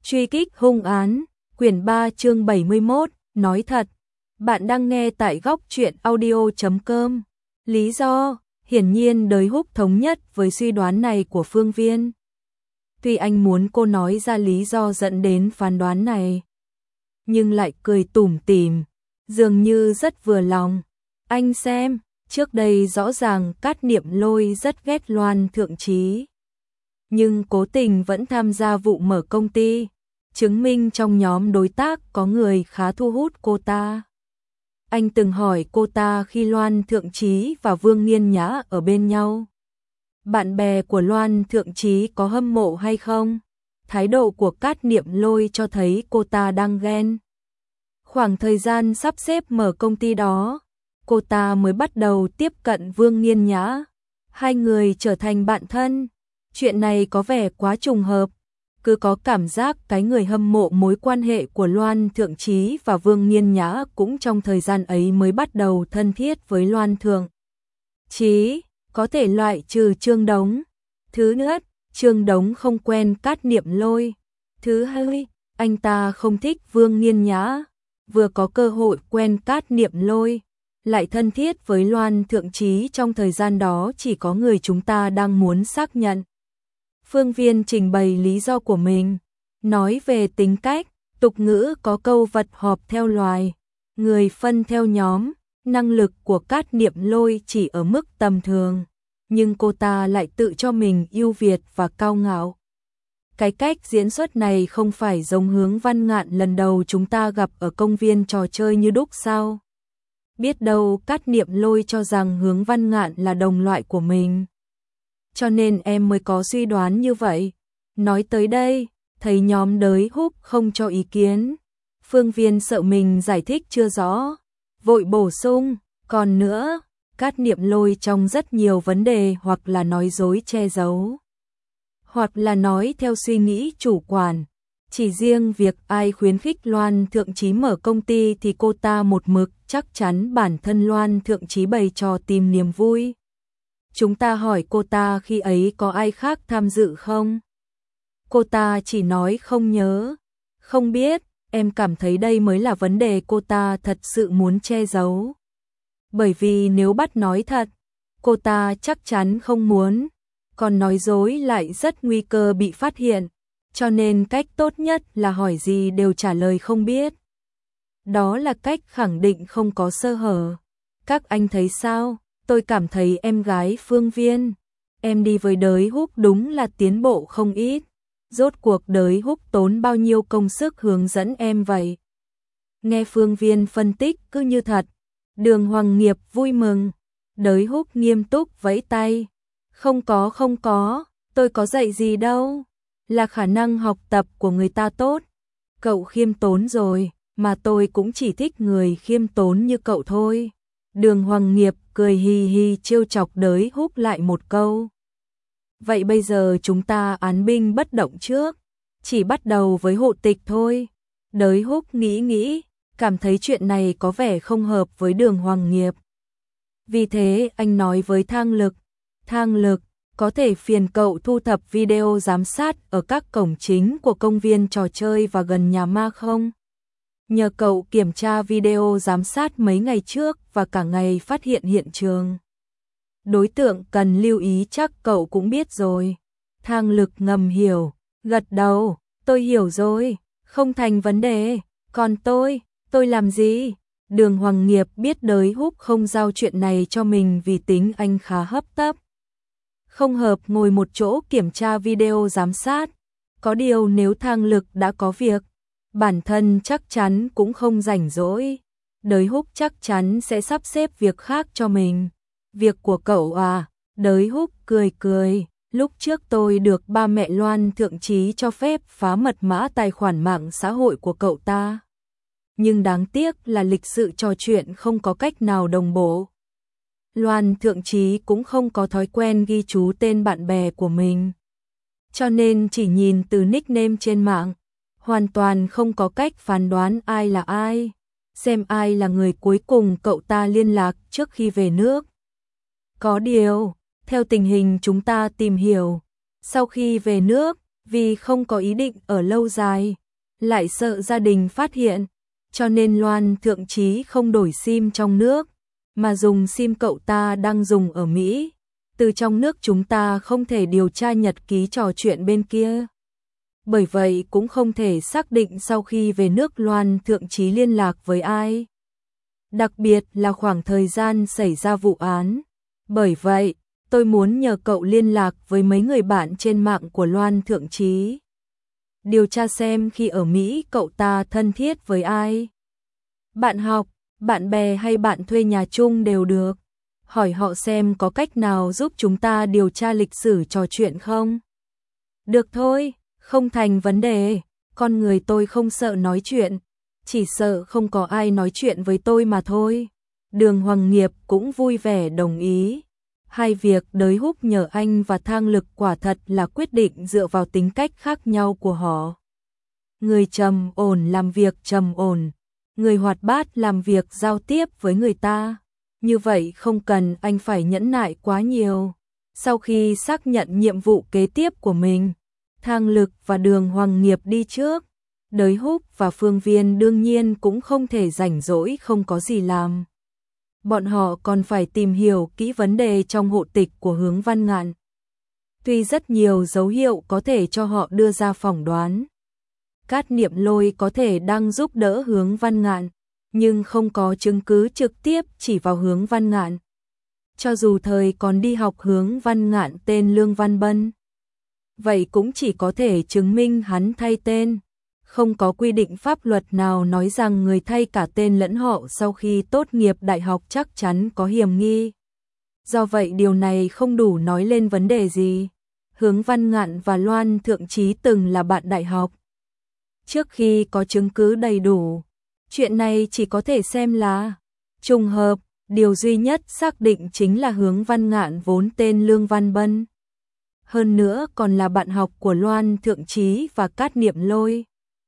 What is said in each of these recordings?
Truy kích hung án, quyển 3 chương 71, nói thật. Bạn đang nghe tại góc truyện audio.com. Lý do, hiển nhiên Đới Húc thống nhất với suy đoán này của Phương Viên. Tuy anh muốn cô nói ra lý do dẫn đến phán đoán này, nhưng lại cười tủm tỉm, dường như rất vừa lòng. Anh xem, trước đây rõ ràng Cát Niệm Lôi rất ghét Loan Thượng Trí, nhưng cố tình vẫn tham gia vụ mở công ty, chứng minh trong nhóm đối tác có người khá thu hút cô ta. Anh từng hỏi cô ta khi Loan Thượng Trí và Vương Nghiên Nhã ở bên nhau, bạn bè của Loan Thượng Trí có hâm mộ hay không? Thái độ của Cát Niệm Lôi cho thấy cô ta đang ghen. Khoảng thời gian sắp xếp mở công ty đó, cô ta mới bắt đầu tiếp cận Vương Nghiên Nhã. Hai người trở thành bạn thân. Chuyện này có vẻ quá trùng hợp. Cứ có cảm giác cái người hâm mộ mối quan hệ của Loan Thượng Trí và Vương Nghiên Nhã cũng trong thời gian ấy mới bắt đầu thân thiết với Loan Thượng Trí. Có thể loại trừ Trương Đống. Thứ nhất, Trương Đống không quen Cát Niệm Lôi. Thứ hai, anh ta không thích Vương Nghiên Nhã. Vừa có cơ hội quen Cát Niệm Lôi, lại thân thiết với Loan Thượng Trí trong thời gian đó chỉ có người chúng ta đang muốn xác nhận. Phương Viên trình bày lý do của mình, nói về tính cách, tục ngữ có câu vật họp theo loài, người phân theo nhóm, năng lực của Cát Niệm Lôi chỉ ở mức tầm thường, nhưng cô ta lại tự cho mình ưu việt và cao ngạo. Cái cách diễn xuất này không phải giống Hướng Văn Ngạn lần đầu chúng ta gặp ở công viên trò chơi như đúc sao? Biết đâu Cát Niệm Lôi cho rằng Hướng Văn Ngạn là đồng loại của mình. Cho nên em mới có suy đoán như vậy. Nói tới đây, thấy nhóm Đới Húc không cho ý kiến. Phương Viên sợ mình giải thích chưa rõ, vội bổ sung, còn nữa, Cát Niệm Lôi trong rất nhiều vấn đề hoặc là nói dối che giấu, hoặc là nói theo suy nghĩ chủ quan. Chỉ riêng việc ai khuyến khích Loan Thượng Trí mở công ty thì cô ta một mực chắc chắn bản thân Loan Thượng Trí bày trò tìm niềm vui. Chúng ta hỏi cô ta khi ấy có ai khác tham dự không? Cô ta chỉ nói không nhớ, không biết. Em cảm thấy đây mới là vấn đề cô ta thật sự muốn che giấu. Bởi vì nếu bắt nói thật, cô ta chắc chắn không muốn, còn nói dối lại rất nguy cơ bị phát hiện, cho nên cách tốt nhất là hỏi gì đều trả lời không biết. Đó là cách khẳng định không có sơ hở. Các anh thấy sao? Tôi cảm thấy em gái Phương Viên, em đi với Đới Húc đúng là tiến bộ không ít. Rốt cuộc Đới Húc tốn bao nhiêu công sức hướng dẫn em vậy? Nghe Phương Viên phân tích cứ như thật. Đường Hoàng Nghiệp vui mừng. Đới Húc nghiêm túc vẫy tay. Không có, tôi có dạy gì đâu. Là khả năng học tập của người ta tốt. Cậu khiêm tốn rồi, mà tôi cũng chỉ thích người khiêm tốn như cậu thôi. Đường Hoàng Nghiệp cười hì hì trêu chọc Đới Húc lại một câu. Vậy bây giờ chúng ta án binh bất động trước, chỉ bắt đầu với hộ tịch thôi. Đới Húc nghĩ, cảm thấy chuyện này có vẻ không hợp với Đường Hoàng Nghiệp. Vì thế anh nói với Thang Lực, có thể phiền cậu thu thập video giám sát ở các cổng chính của công viên trò chơi và gần nhà ma không? Nhờ cậu kiểm tra video giám sát mấy ngày trước và cả ngày phát hiện hiện trường. Đối tượng cần lưu ý chắc cậu cũng biết rồi. Thang Lực ngầm hiểu, gật đầu, tôi hiểu rồi, không thành vấn đề. Còn tôi làm gì? Đường Hoàng Nghiệp biết Đới Húc không giao chuyện này cho mình vì tính anh khá hấp tấp. Không hợp ngồi một chỗ kiểm tra video giám sát. Có điều nếu Thang Lực đã có việc, bản thân chắc chắn cũng không rảnh rỗi. Đới Húc chắc chắn sẽ sắp xếp việc khác cho mình. Việc của cậu à? Đới Húc cười. Lúc trước tôi được ba mẹ Loan Thượng Trí cho phép phá mật mã tài khoản mạng xã hội của cậu ta. Nhưng đáng tiếc là lịch sự trò chuyện không có cách nào đồng bộ. Loan Thượng Trí cũng không có thói quen ghi chú tên bạn bè của mình, cho nên chỉ nhìn từ nickname trên mạng, hoàn toàn không có cách phán đoán ai là ai, xem ai là người cuối cùng cậu ta liên lạc trước khi về nước. Có điều, theo tình hình chúng ta tìm hiểu, sau khi về nước, Vì không có ý định ở lâu dài, lại sợ gia đình phát hiện, cho nên Loan Thượng Chí không đổi sim trong nước, mà dùng sim cậu ta đang dùng ở Mỹ. Từ trong nước chúng ta không thể điều tra nhật ký trò chuyện bên kia. Bởi vậy cũng không thể xác định sau khi về nước Loan Thượng Chí liên lạc với ai. Đặc biệt là khoảng thời gian xảy ra vụ án. Bởi vậy, tôi muốn nhờ cậu liên lạc với mấy người bạn trên mạng của Loan Thượng Chí. Điều tra xem khi ở Mỹ cậu ta thân thiết với ai. Bạn học, bạn bè hay bạn thuê nhà chung đều được. Hỏi họ xem có cách nào giúp chúng ta điều tra lịch sử trò chuyện không? Được thôi, không thành vấn đề. Con người tôi không sợ nói chuyện, chỉ sợ không có ai nói chuyện với tôi mà thôi. Đường Hoàng Nghiệp cũng vui vẻ đồng ý. Hai việc Đới Húc nhờ anh và Thang Lực quả thật là quyết định dựa vào tính cách khác nhau của họ. Người trầm ổn làm việc trầm ổn, người hoạt bát làm việc giao tiếp với người ta. Như vậy không cần anh phải nhẫn nại quá nhiều. Sau khi xác nhận nhiệm vụ kế tiếp của mình, Thang Lực và Đường Hoàng Nghiệp đi trước. Đới Húc và Phương Viên đương nhiên cũng không thể rảnh rỗi không có gì làm. Bọn họ còn phải tìm hiểu kỹ vấn đề trong hộ tịch của Hướng Văn Ngạn. Tuy rất nhiều dấu hiệu có thể cho họ đưa ra phỏng đoán. Cát Niệm Lôi có thể đang giúp đỡ Hướng Văn Ngạn, nhưng không có chứng cứ trực tiếp chỉ vào Hướng Văn Ngạn. Cho dù thời còn đi học Hướng Văn Ngạn tên Lương Văn Bân, vậy cũng chỉ có thể chứng minh hắn thay tên. Không có quy định pháp luật nào nói rằng người thay cả tên lẫn họ sau khi tốt nghiệp đại học chắc chắn có hiểm nghi. Do vậy điều này không đủ nói lên vấn đề gì. Hướng Văn Ngạn và Loan Thượng Chí từng là bạn đại học. Trước khi có chứng cứ đầy đủ, chuyện này chỉ có thể xem là trùng hợp. Điều duy nhất xác định chính là Hướng Văn Ngạn vốn tên Lương Văn Bân. Hơn nữa còn là bạn học của Loan Thượng Chí và Cát Niệm Lôi.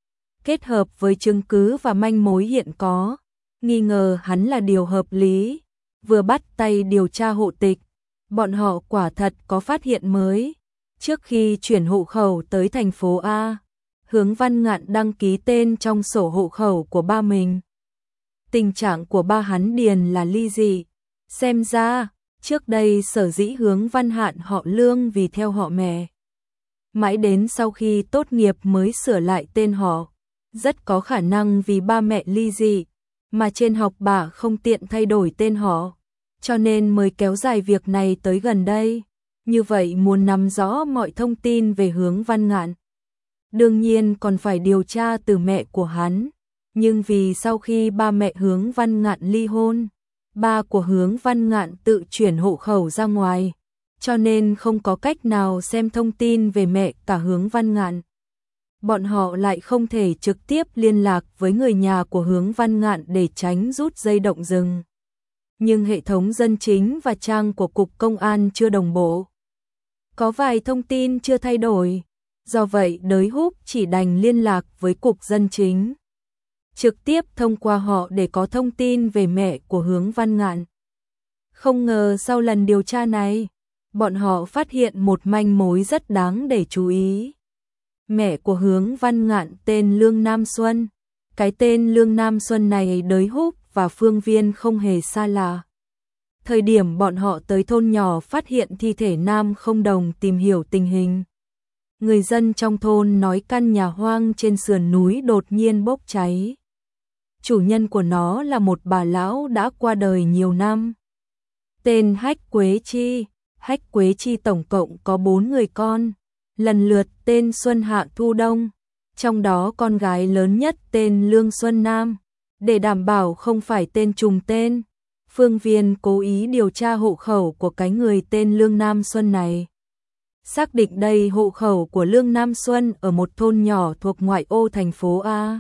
Kết hợp với chứng cứ và manh mối hiện có, nghi ngờ hắn là điều hợp lý. Vừa bắt tay điều tra hộ tịch, bọn họ quả thật có phát hiện mới. Trước khi chuyển hộ khẩu tới thành phố A, Hướng Văn Ngạn đăng ký tên trong sổ hộ khẩu của ba mình. Tình trạng của ba hắn điền là ly dị. Xem ra, trước đây sở dĩ Hướng Văn Hạn họ Lương vì theo họ mẹ. Mãi đến sau khi tốt nghiệp mới sửa lại tên họ. Rất có khả năng vì ba mẹ ly dị, mà trên học bạ không tiện thay đổi tên họ, cho nên mới kéo dài việc này tới gần đây. Như vậy muốn nắm rõ mọi thông tin về Hướng Văn Ngạn, đương nhiên còn phải điều tra từ mẹ của hắn. Nhưng vì sau khi ba mẹ Hướng Văn Ngạn ly hôn, ba của Hướng Văn Ngạn tự chuyển hộ khẩu ra ngoài, cho nên không có cách nào xem thông tin về mẹ cả Hướng Văn Ngạn. Bọn họ lại không thể trực tiếp liên lạc với người nhà của Hướng Văn Ngạn để tránh rút dây động rừng. Nhưng hệ thống dân chính và trang của Cục Công an chưa đồng bộ. Có vài thông tin chưa thay đổi, do vậy Đới Húc chỉ đành liên lạc với Cục Dân Chính. Trực tiếp thông qua họ để có thông tin về mẹ của Hướng Văn Ngạn. Không ngờ sau lần điều tra này, bọn họ phát hiện một manh mối rất đáng để chú ý. Mẹ của Hướng Văn Ngạn tên Lương Nam Xuân. Cái tên Lương Nam Xuân này Đới Húc và Phương Viên không hề xa lạ. Thời điểm bọn họ tới thôn nhỏ phát hiện thi thể Nam Không Đồng tìm hiểu tình hình. Người dân trong thôn nói căn nhà hoang trên sườn núi đột nhiên bốc cháy. Chủ nhân của nó là một bà lão đã qua đời nhiều năm. Tên Hách Quế Chi. Hách Quế Chi tổng cộng có 4 người con, lần lượt tên Xuân Hạ Thu Đông, trong đó con gái lớn nhất tên Lương Xuân Nam. Để đảm bảo không phải tên trùng tên, Phương Viên cố ý điều tra hộ khẩu của cái người tên Lương Nam Xuân này. Xác định đây hộ khẩu của Lương Nam Xuân ở một thôn nhỏ thuộc ngoại ô thành phố A.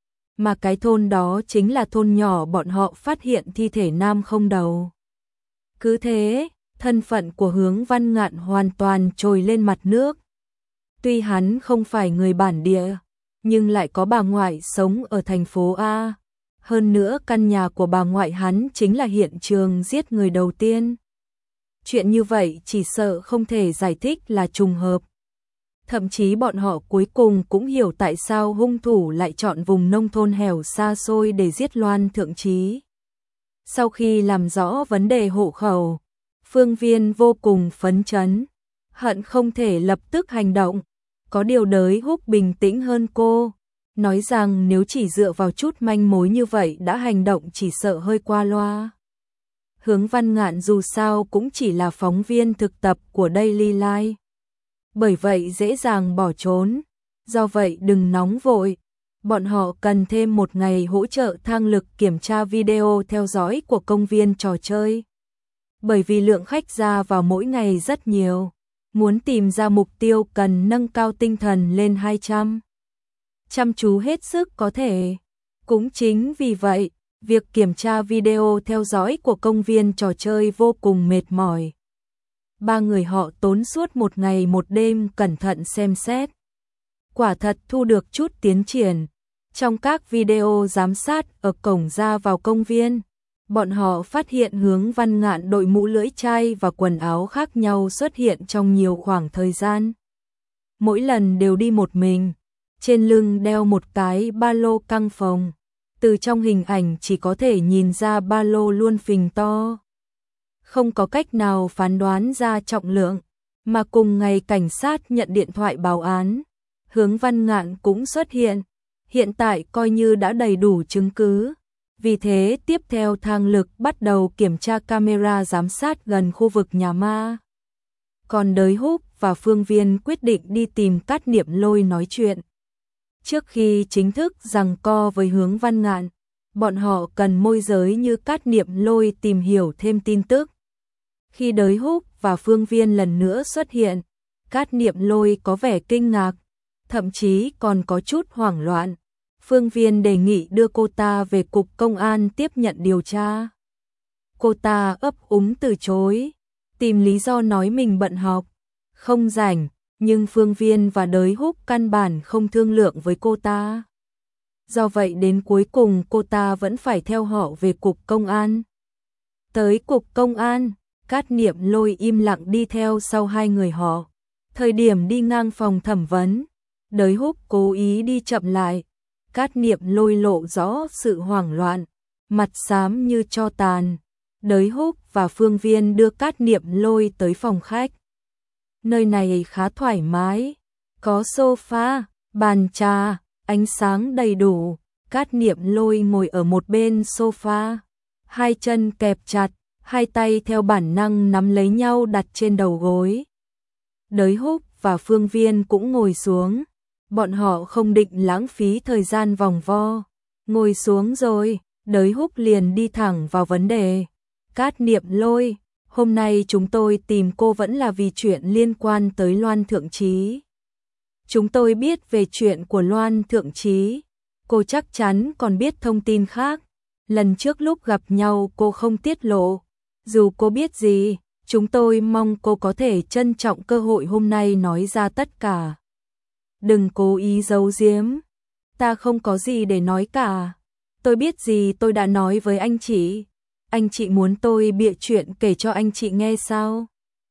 Mà cái thôn đó chính là thôn nhỏ bọn họ phát hiện thi thể Nam Không Đầu. Cứ thế, thân phận của Hướng Văn Ngạn hoàn toàn trồi lên mặt nước. Tuy hắn không phải người bản địa, nhưng lại có bà ngoại sống ở thành phố A. Hơn nữa căn nhà của bà ngoại hắn chính là hiện trường giết người đầu tiên. Chuyện như vậy chỉ sợ không thể giải thích là trùng hợp. Thậm chí bọn họ cuối cùng cũng hiểu tại sao hung thủ lại chọn vùng nông thôn hẻo xa xôi để giết Loan Thượng Trí. Sau khi làm rõ vấn đề hộ khẩu, Phương Viên vô cùng phấn chấn, hận không thể lập tức hành động. Có điều Đới Húc bình tĩnh hơn cô, nói rằng nếu chỉ dựa vào chút manh mối như vậy đã hành động chỉ sợ hơi qua loa. Hướng Văn Ngạn dù sao cũng chỉ là phóng viên thực tập của Daily Life, bởi vậy dễ dàng bỏ trốn. Do vậy đừng nóng vội, bọn họ cần thêm một ngày hỗ trợ thang lực kiểm tra video theo dõi của công viên trò chơi. Bởi vì lượng khách ra vào mỗi ngày rất nhiều, muốn tìm ra mục tiêu cần nâng cao tinh thần lên 200. Chăm chú hết sức có thể. Cũng chính vì vậy, việc kiểm tra video theo dõi của công viên trò chơi vô cùng mệt mỏi. Ba người họ tốn suốt một ngày một đêm cẩn thận xem xét. Quả thật thu được chút tiến triển. Trong các video giám sát ở cổng ra vào công viên, bọn họ phát hiện Hướng Văn Ngạn đội mũ lưỡi chai và quần áo khác nhau xuất hiện trong nhiều khoảng thời gian. Mỗi lần đều đi một mình, trên lưng đeo một cái ba lô căng phồng. Từ trong hình ảnh chỉ có thể nhìn ra ba lô luôn phình to. Không có cách nào phán đoán ra trọng lượng, mà cùng ngày cảnh sát nhận điện thoại báo án, Hướng Văn Ngạn cũng xuất hiện. Hiện tại coi như đã đầy đủ chứng cứ. Vì thế tiếp theo thang lực bắt đầu kiểm tra camera giám sát gần khu vực nhà ma. Còn Đới Húc và Phương Viên quyết định đi tìm Cát Niệm Lôi nói chuyện. Trước khi chính thức giằng co với Hướng Văn Ngạn, bọn họ cần môi giới như Cát Niệm Lôi tìm hiểu thêm tin tức. Khi Đới Húc và Phương Viên lần nữa xuất hiện, Cát Niệm Lôi có vẻ kinh ngạc, thậm chí còn có chút hoảng loạn. Phương Viên đề nghị đưa cô ta về cục công an tiếp nhận điều tra. Cô ta ấp úng từ chối, tìm lý do nói mình bận học, không rảnh, nhưng Phương Viên và Đới Húc căn bản không thương lượng với cô ta. Do vậy đến cuối cùng cô ta vẫn phải theo họ về cục công an. Tới cục công an, Cát Niệm Lôi im lặng đi theo sau hai người họ. Thời điểm đi ngang phòng thẩm vấn, Đới Húc cố ý đi chậm lại. Cát Niệm Lôi lộ rõ sự hoảng loạn, mặt xám như tro tàn. Đới Húc và Phương Viên đưa Cát Niệm Lôi tới phòng khách. Nơi này khá thoải mái, có sofa, bàn trà, ánh sáng đầy đủ. Cát Niệm Lôi ngồi ở một bên sofa, hai chân kẹp chặt, hai tay theo bản năng nắm lấy nhau đặt trên đầu gối. Đới Húc và Phương Viên cũng ngồi xuống. Bọn họ không định lãng phí thời gian vòng vo. Ngồi xuống rồi, Đới Húc liền đi thẳng vào vấn đề. Cát Niệm Lôi, hôm nay chúng tôi tìm cô vẫn là vì chuyện liên quan tới Loan Thượng Trí. Chúng tôi biết về chuyện của Loan Thượng Trí. Cô chắc chắn còn biết thông tin khác. Lần trước lúc gặp nhau cô không tiết lộ. Dù cô biết gì, chúng tôi mong cô có thể trân trọng cơ hội hôm nay nói ra tất cả. Đừng cố ý giấu giếm. Ta không có gì để nói cả. Tôi biết gì tôi đã nói với anh chị. Anh chị muốn tôi bịa chuyện kể cho anh chị nghe sao?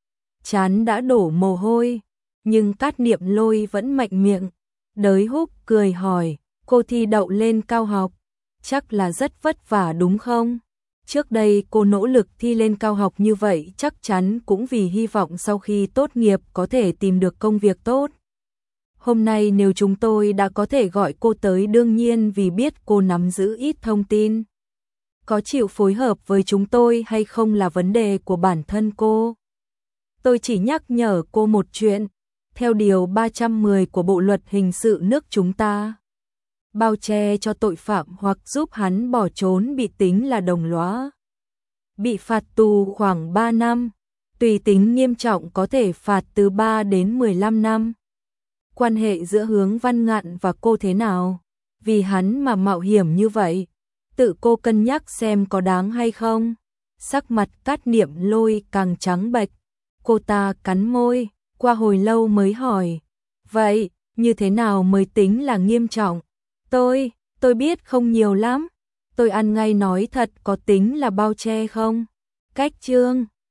Chán đã đổ mồ hôi, nhưng Cát Niệm Lôi vẫn mạnh miệng. Đới Húc cười hỏi, cô thi đậu lên cao học, chắc là rất vất vả đúng không? Trước đây cô nỗ lực thi lên cao học như vậy chắc chắn cũng vì hy vọng sau khi tốt nghiệp có thể tìm được công việc tốt. Hôm nay nếu chúng tôi đã có thể gọi cô tới đương nhiên vì biết cô nắm giữ ít thông tin. Có chịu phối hợp với chúng tôi hay không là vấn đề của bản thân cô. Tôi chỉ nhắc nhở cô một chuyện. Theo điều 310 của Bộ luật hình sự nước chúng ta, bao che cho tội phạm hoặc giúp hắn bỏ trốn bị tính là đồng lõa. Bị phạt tù khoảng 3 năm, tùy tính nghiêm trọng có thể phạt từ 3 đến 15 năm. Quan hệ giữa Hướng Văn Ngạn và cô thế nào? Vì hắn mà mạo hiểm như vậy, tự cô cân nhắc xem có đáng hay không. Sắc mặt Cát Niệm Lôi càng trắng bệch. Cô ta cắn môi, qua hồi lâu mới hỏi. Vậy, như thế nào mới tính là nghiêm trọng? Tôi biết không nhiều lắm. Tôi ăn ngay nói thật có tính là bao che không? Cách chương